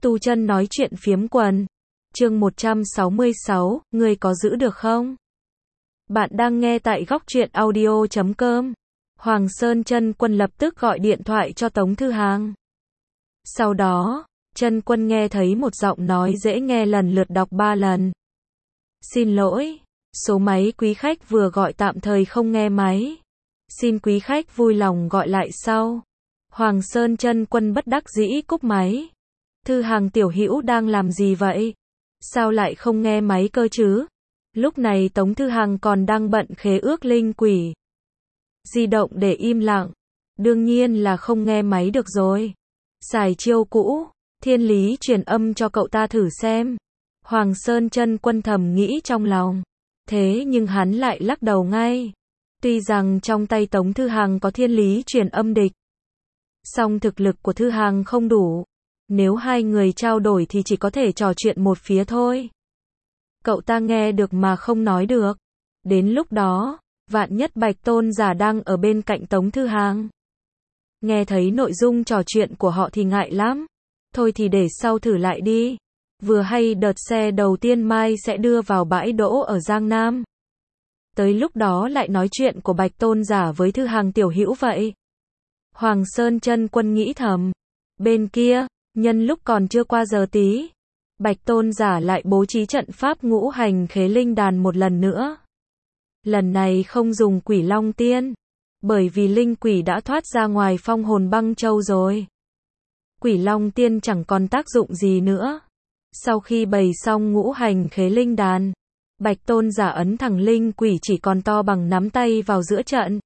Tu chân nói chuyện phiếm quần. Chương 166, ngươi có giữ được không? Bạn đang nghe tại góc truyện audio.com. Hoàng Sơn Chân Quân lập tức gọi điện thoại cho Tống Thư Hàng. Sau đó, Chân Quân nghe thấy một giọng nói dễ nghe lần lượt đọc 3 lần. Xin lỗi, số máy quý khách vừa gọi tạm thời không nghe máy. Xin quý khách vui lòng gọi lại sau. Hoàng Sơn Chân Quân bất đắc dĩ cúp máy. Thư Hàng tiểu hữu đang làm gì vậy? Sao lại không nghe máy cơ chứ? Lúc này Tống Thư Hàng còn đang bận khế ước linh quỷ. Di động để im lặng. Đương nhiên là không nghe máy được rồi. Xài chiêu cũ, thiên lý truyền âm cho cậu ta thử xem. Hoàng Sơn Chân Quân thầm nghĩ trong lòng. Thế nhưng hắn lại lắc đầu ngay. Tuy rằng trong tay Tống Thư Hàng có thiên lý truyền âm địch, song thực lực của Thư Hàng không đủ. Nếu hai người trao đổi thì chỉ có thể trò chuyện một phía thôi. Cậu ta nghe được mà không nói được. Đến lúc đó, vạn nhất Bạch Tôn giả đang ở bên cạnh Tống Thư Hàng, nghe thấy nội dung trò chuyện của họ thì ngại lắm. Thôi thì để sau thử lại đi. Vừa hay đợt xe đầu tiên mai sẽ đưa vào bãi đỗ ở Giang Nam. Tới lúc đó lại nói chuyện của Bạch Tôn giả với Thư Hàng tiểu hữu vậy. Hoàng Sơn Chân Quân nghĩ thầm. Bên kia, nhân lúc còn chưa qua giờ tí, Bạch Tôn giả lại bố trí trận pháp ngũ hành khế linh đàn một lần nữa. Lần này không dùng Quỷ Long Tiên, bởi vì linh quỷ đã thoát ra ngoài Phong Hồn Băng Châu rồi. Quỷ Long Tiên chẳng còn tác dụng gì nữa. Sau khi bày xong ngũ hành khế linh đàn, Bạch Tôn giả ấn thẳng linh quỷ chỉ còn to bằng nắm tay vào giữa trận.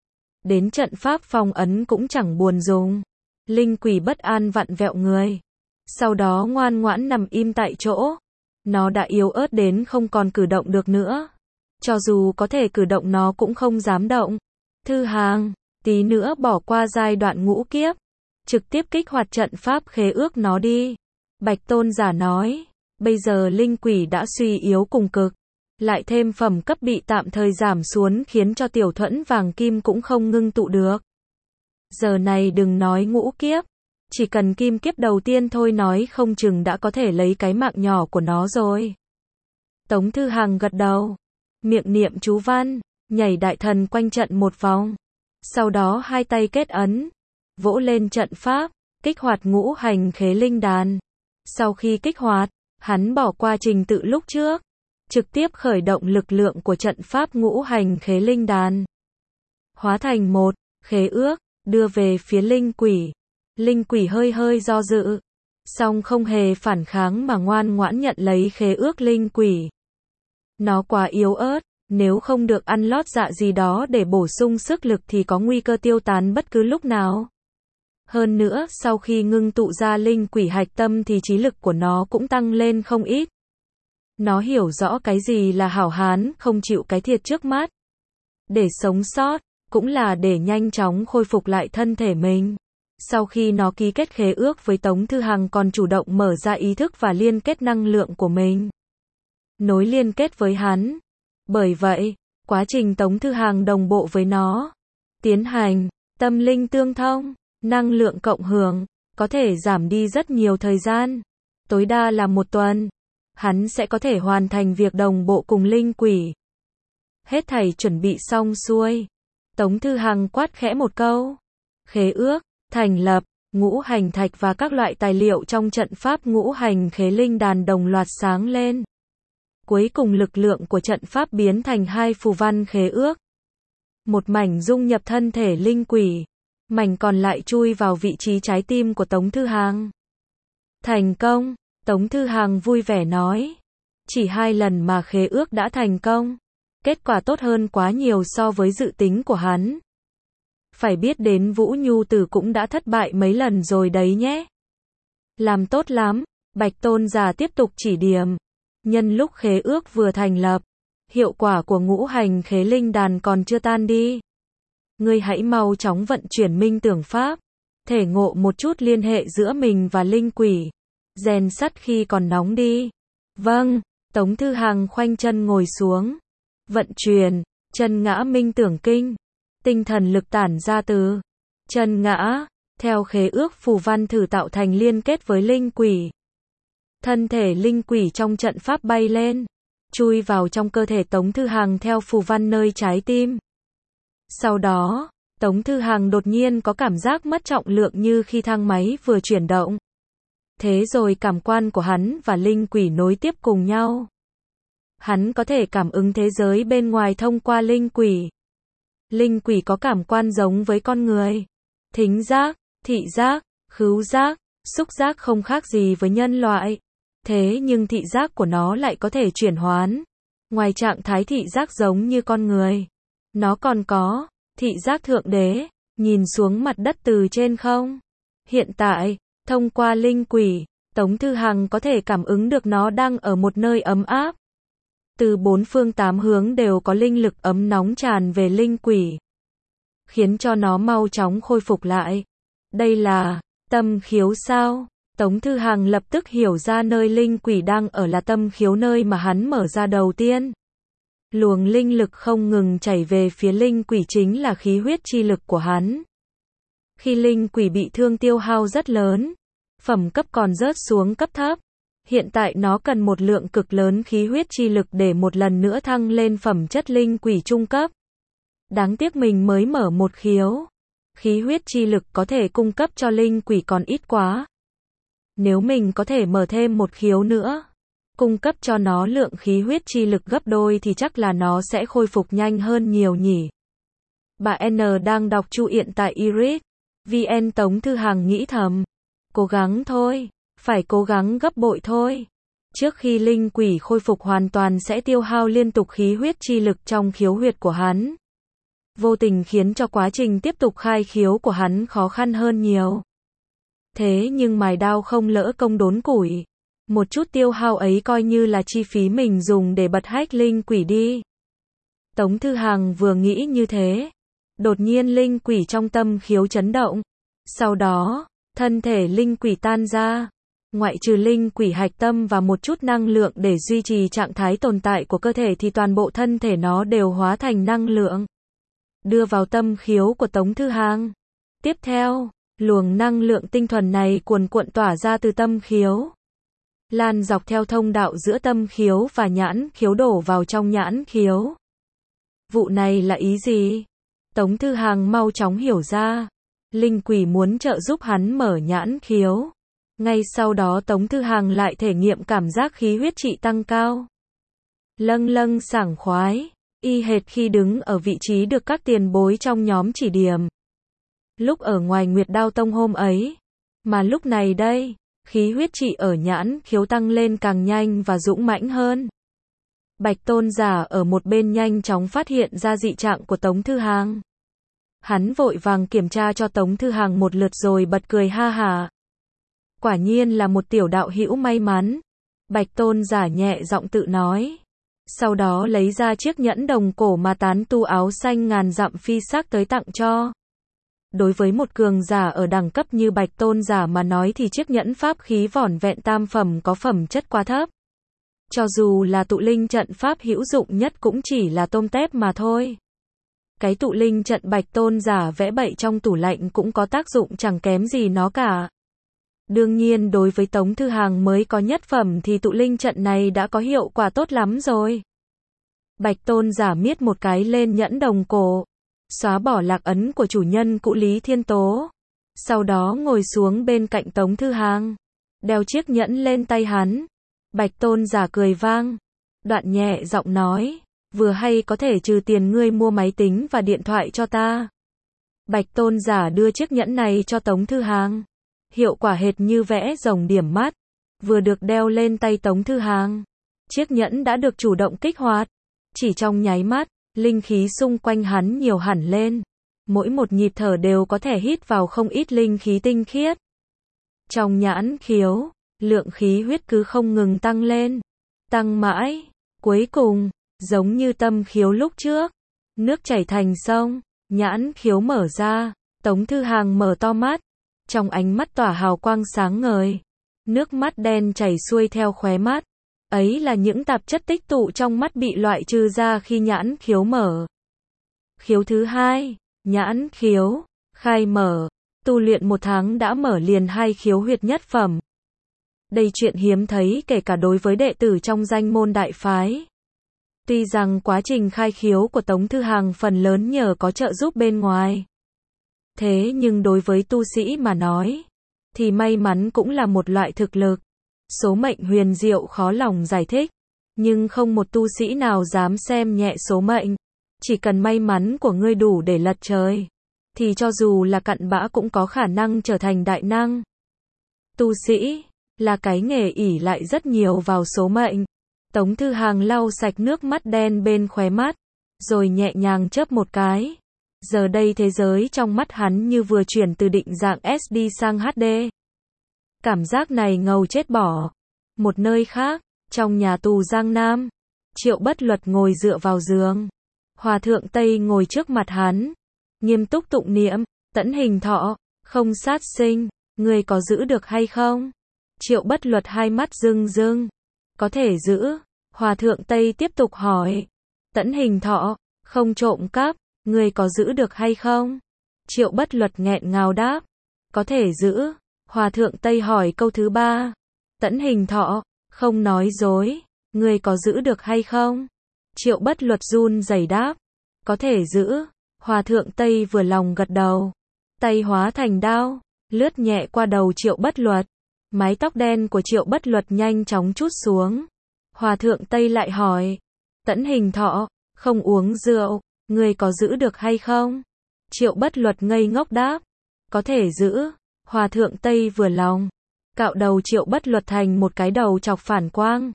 Đến trận pháp phong ấn cũng chẳng buồn dùng. Linh quỷ bất an vặn vẹo người. Sau đó ngoan ngoãn nằm im tại chỗ. Nó đã yếu ớt đến không còn cử động được nữa. Cho dù có thể cử động nó cũng không dám động. Thư Hàng, tí nữa bỏ qua giai đoạn ngũ kiếp. Trực tiếp kích hoạt trận pháp khế ước nó đi. Bạch Tôn giả nói. Bây giờ linh quỷ đã suy yếu cùng cực. Lại thêm phẩm cấp bị tạm thời giảm xuống khiến cho tiểu thuẫn vàng kim cũng không ngưng tụ được. Giờ này đừng nói ngũ kiếp, chỉ cần kim kiếp đầu tiên thôi nói không chừng đã có thể lấy cái mạng nhỏ của nó rồi. Tống Thư Hàng gật đầu, miệng niệm chú văn, nhảy đại thần quanh trận một vòng. Sau đó hai tay kết ấn, vỗ lên trận pháp, kích hoạt ngũ hành khế linh đàn. Sau khi kích hoạt, hắn bỏ qua trình tự lúc trước, trực tiếp khởi động lực lượng của trận pháp ngũ hành khế linh đàn. Hóa thành một khế ước, đưa về phía linh quỷ. Linh quỷ hơi hơi do dự, song không hề phản kháng mà ngoan ngoãn nhận lấy khế ước linh quỷ. Nó quá yếu ớt, nếu không được ăn lót dạ gì đó để bổ sung sức lực thì có nguy cơ tiêu tán bất cứ lúc nào. Hơn nữa, sau khi ngưng tụ ra linh quỷ hạch tâm thì trí lực của nó cũng tăng lên không ít. Nó hiểu rõ cái gì là hảo hán, không chịu cái thiệt trước mắt. Để sống sót, cũng là để nhanh chóng khôi phục lại thân thể mình. Sau khi nó ký kết khế ước với Tống Thư Hàng còn chủ động mở ra ý thức và liên kết năng lượng của mình. Nối liên kết với hắn. Bởi vậy, quá trình Tống Thư Hàng đồng bộ với nó, tiến hành tâm linh tương thông, năng lượng cộng hưởng, có thể giảm đi rất nhiều thời gian. Tối đa là 1 tuần. Hắn sẽ có thể hoàn thành việc đồng bộ cùng linh quỷ. Hết thảy chuẩn bị xong xuôi. Tống Thư Hàng quát khẽ một câu. Khế ước, thành lập, ngũ hành thạch và các loại tài liệu trong trận pháp ngũ hành khế linh đàn đồng loạt sáng lên. Cuối cùng lực lượng của trận pháp biến thành 2 phù văn khế ước. Một mảnh dung nhập thân thể linh quỷ. Mảnh còn lại chui vào vị trí trái tim của Tống Thư Hàng. Thành công, Tống Thư Hàng vui vẻ nói. Chỉ 2 lần mà khế ước đã thành công. Kết quả tốt hơn quá nhiều so với dự tính của hắn. Phải biết đến Vũ Nhu Tử cũng đã thất bại mấy lần rồi đấy nhé. Làm tốt lắm, Bạch Tôn giả tiếp tục chỉ điểm. Nhân lúc khế ước vừa thành lập, hiệu quả của ngũ hành khế linh đàn còn chưa tan đi. Ngươi hãy mau chóng vận chuyển minh tưởng pháp, thể ngộ một chút liên hệ giữa mình và linh quỷ. Rèn sắt khi còn nóng đi. Vâng, Tống Thư Hàng khoanh chân ngồi xuống. Vận chuyển, chân ngã minh tưởng kinh. Tinh thần lực tản ra từ chân ngã, theo khế ước phù văn thử tạo thành liên kết với linh quỷ. Thân thể linh quỷ trong trận pháp bay lên, chui vào trong cơ thể Tống Thư Hằng theo phù văn nơi trái tim. Sau đó, Tống Thư Hằng đột nhiên có cảm giác mất trọng lượng như khi thang máy vừa chuyển động. Thế rồi cảm quan của hắn và linh quỷ nối tiếp cùng nhau. Hắn có thể cảm ứng thế giới bên ngoài thông qua linh quỷ. Linh quỷ có cảm quan giống với con người. Thính giác, thị giác, khứu giác, xúc giác không khác gì với nhân loại. Thế nhưng thị giác của nó lại có thể chuyển hoán. Ngoài trạng thái thị giác giống như con người, nó còn có thị giác thượng đế, nhìn xuống mặt đất từ trên không. Hiện tại, thông qua linh quỷ, Tống Thư Hằng có thể cảm ứng được nó đang ở một nơi ấm áp. Từ bốn phương tám hướng đều có linh lực ấm nóng tràn về linh quỷ, khiến cho nó mau chóng khôi phục lại. Đây là tâm khiếu sao? Tống Thư Hằng lập tức hiểu ra nơi linh quỷ đang ở là tâm khiếu, nơi mà hắn mở ra đầu tiên. Luồng linh lực không ngừng chảy về phía linh quỷ chính là khí huyết chi lực của hắn. Khi linh quỷ bị thương tiêu hao rất lớn, phẩm cấp còn rớt xuống cấp thấp. Hiện tại nó cần một lượng cực lớn khí huyết chi lực để một lần nữa thăng lên phẩm chất linh quỷ trung cấp. Đáng tiếc mình mới mở một khiếu. Khí huyết chi lực có thể cung cấp cho linh quỷ còn ít quá. Nếu mình có thể mở thêm một khiếu nữa, cung cấp cho nó lượng khí huyết chi lực gấp đôi thì chắc là nó sẽ khôi phục nhanh hơn nhiều nhỉ. Bà N đang đọc truyện tại Iris VN. Tống Thư Hằng nghĩ thầm. Cố gắng thôi, phải cố gắng gấp bội thôi. Trước khi linh quỷ khôi phục hoàn toàn sẽ tiêu hao liên tục khí huyết chi lực trong khiếu huyệt của hắn. Vô tình khiến cho quá trình tiếp tục khai khiếu của hắn khó khăn hơn nhiều. Thế nhưng mài đao không lỡ công đốn củi. Một chút tiêu hao ấy coi như là chi phí mình dùng để bật hách linh quỷ đi. Tống Thư Hằng vừa nghĩ như thế, đột nhiên linh quỷ trong tâm khiếu chấn động. Sau đó, thân thể linh quỷ tan ra. Ngoại trừ linh quỷ hạch tâm và một chút năng lượng để duy trì trạng thái tồn tại của cơ thể thì toàn bộ thân thể nó đều hóa thành năng lượng, đưa vào tâm khiếu của Tống Thư Hằng. Tiếp theo, luồng năng lượng tinh thuần này cuồn cuộn tỏa ra từ tâm khiếu, lan dọc theo thông đạo giữa tâm khiếu và nhãn khiếu đổ vào trong nhãn khiếu. Vụ này là ý gì? Tống Thư Hằng mau chóng hiểu ra. Linh quỷ muốn trợ giúp hắn mở nhãn khiếu. Ngay sau đó Tống Thư Hằng lại thể nghiệm cảm giác khí huyết trị tăng cao. Lâng lâng sảng khoái, y hệt khi đứng ở vị trí được các tiền bối trong nhóm chỉ điểm. Lúc ở ngoài Nguyệt Đao Tông hôm ấy, mà lúc này đây, khí huyết trị ở nhãn khiếu tăng lên càng nhanh và dũng mãnh hơn. Bạch Tôn giả ở một bên nhanh chóng phát hiện ra dị trạng của Tống Thư Hằng. Hắn vội vàng kiểm tra cho Tống Thư Hằng một lượt rồi bật cười ha hả. Quả nhiên là một tiểu đạo hữu may mắn. Bạch Tôn giả nhẹ giọng tự nói. Sau đó lấy ra chiếc nhẫn đồng cổ mà tán tu áo xanh ngàn dặm phi sắc tới tặng cho. Đối với một cường giả ở đẳng cấp như Bạch Tôn giả mà nói thì chiếc nhẫn pháp khí vỏn vẹn tam phẩm có phẩm chất quá thấp. Cho dù là tụ linh trận pháp hữu dụng nhất cũng chỉ là tôm tép mà thôi. Cái tụ linh trận Bạch Tôn giả vẽ bậy trong tủ lạnh cũng có tác dụng chẳng kém gì nó cả. Đương nhiên đối với Tống Thư Hằng mới có nhất phẩm thì tụ linh trận này đã có hiệu quả tốt lắm rồi. Bạch Tôn giả miết một cái lên nhẫn đồng cổ, xóa bỏ lạc ấn của chủ nhân cũ Lý Thiên Tố. Sau đó ngồi xuống bên cạnh Tống Thư Hằng, đeo chiếc nhẫn lên tay hắn. Bạch Tôn giả cười vang, đoạn nhẹ giọng nói, vừa hay có thể trừ tiền ngươi mua máy tính và điện thoại cho ta. Bạch Tôn giả đưa chiếc nhẫn này cho Tống Thư Hằng. Hiệu quả hệt như vẽ rồng điểm mắt. Vừa được đeo lên tay Tống Thư Hằng, chiếc nhẫn đã được chủ động kích hoạt. Chỉ trong nháy mắt, linh khí xung quanh hắn nhiều hẳn lên. Mỗi một nhịp thở đều có thể hít vào không ít linh khí tinh khiết. Trong nhãn khiếu, lượng khí huyết cứ không ngừng tăng lên. Tăng mãi. Cuối cùng, giống như tâm khiếu lúc trước, nước chảy thành sông, nhãn khiếu mở ra. Tống Thư Hằng mở to mắt. Trong ánh mắt tỏa hào quang sáng ngời. Nước mắt đen chảy xuôi theo khóe mắt. Ấy là những tạp chất tích tụ trong mắt bị loại trừ ra khi nhãn khiếu mở. Khiếu thứ hai, nhãn khiếu, khai mở. Tu luyện 1 tháng đã mở liền 2 khiếu huyệt nhất phẩm. Đây chuyện hiếm thấy kể cả đối với đệ tử trong danh môn đại phái. Tuy rằng quá trình khai khiếu của Tống Thư Hàng phần lớn nhờ có trợ giúp bên ngoài. Thế nhưng đối với tu sĩ mà nói, thì may mắn cũng là một loại thực lực. Số mệnh huyền diệu khó lòng giải thích, nhưng không một tu sĩ nào dám xem nhẹ số mệnh. Chỉ cần may mắn của ngươi đủ để lật trời, thì cho dù là cặn bã cũng có khả năng trở thành đại năng. Tu sĩ là cái nghề ỷ lại rất nhiều vào số mệnh. Tống Thư Hàng lau sạch nước mắt đen bên khóe mắt, rồi nhẹ nhàng chớp một cái. Giờ đây thế giới trong mắt hắn như vừa chuyển từ định dạng SD sang HD. Cảm giác này ngầu chết bỏ. Một nơi khác, trong nhà tù Giang Nam, Triệu Bất Luật ngồi dựa vào giường. Hòa thượng Tây ngồi trước mặt hắn, nghiêm túc tụng niệm, Tẫn Hình Thọ, không sát sinh, ngươi có giữ được hay không? Triệu Bất Luật hai mắt rưng rưng. Có thể giữ. Hòa thượng Tây tiếp tục hỏi. Tẫn Hình Thọ, không trộm cắp, ngươi có giữ được hay không? Triệu Bất Luật nghẹn ngào đáp. Có thể giữ. Hòa thượng Tây hỏi câu thứ ba. Tẫn Hình Thọ, không nói dối, ngươi có giữ được hay không? Triệu Bất Luật run rẩy đáp. Có thể giữ. Hòa thượng Tây vừa lòng gật đầu. Tay hóa thành đao, lướt nhẹ qua đầu Triệu Bất Luật. Mái tóc đen của Triệu Bất Luật nhanh chóng trút xuống. Hòa thượng Tây lại hỏi. Tẫn Hình Thọ, không uống rượu, ngươi có giữ được hay không? Triệu Bất Luật ngây ngốc đáp. Có thể giữ. Hòa thượng Tây vừa lòng, cạo đầu Triệu Bất Luật thành một cái đầu chọc phản quang.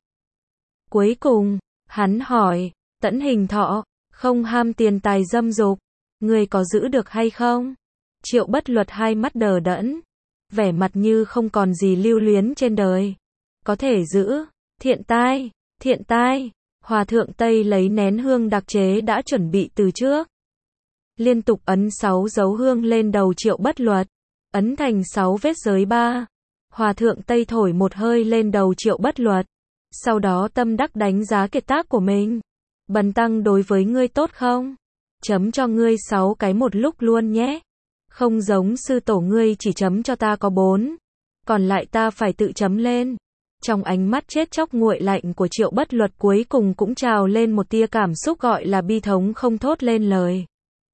Cuối cùng, hắn hỏi. Tẫn Hình Thọ, không ham tiền tài dâm dục, ngươi có giữ được hay không? Triệu Bất Luật hai mắt đờ đẫn, vẻ mặt như không còn gì lưu luyến trên đời. Có thể giữ. Thiện tai, thiện tai. Hòa thượng Tây lấy nén hương đặc chế đã chuẩn bị từ trước, liên tục ấn 6 dấu hương lên đầu Triệu Bất Luật, ấn thành 6 vết giới 3. Hòa thượng Tây thổi một hơi lên đầu Triệu Bất Luật, sau đó tâm đắc đánh giá kiệt tác của mình. Bần tăng đối với ngươi tốt không? Chấm cho ngươi 6 cái một lúc luôn nhé. Không giống sư tổ ngươi chỉ chấm cho ta có 4, còn lại ta phải tự chấm lên. Trong ánh mắt chết chóc nguội lạnh của Triệu Bất Luật cuối cùng cũng trào lên một tia cảm xúc gọi là bi thống không thốt lên lời.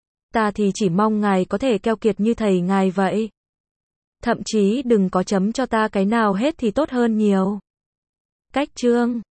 Ta thì chỉ mong ngài có thể keo kiệt như thầy ngài vậy. Thậm chí đừng có chấm cho ta cái nào hết thì tốt hơn nhiều. Cách chương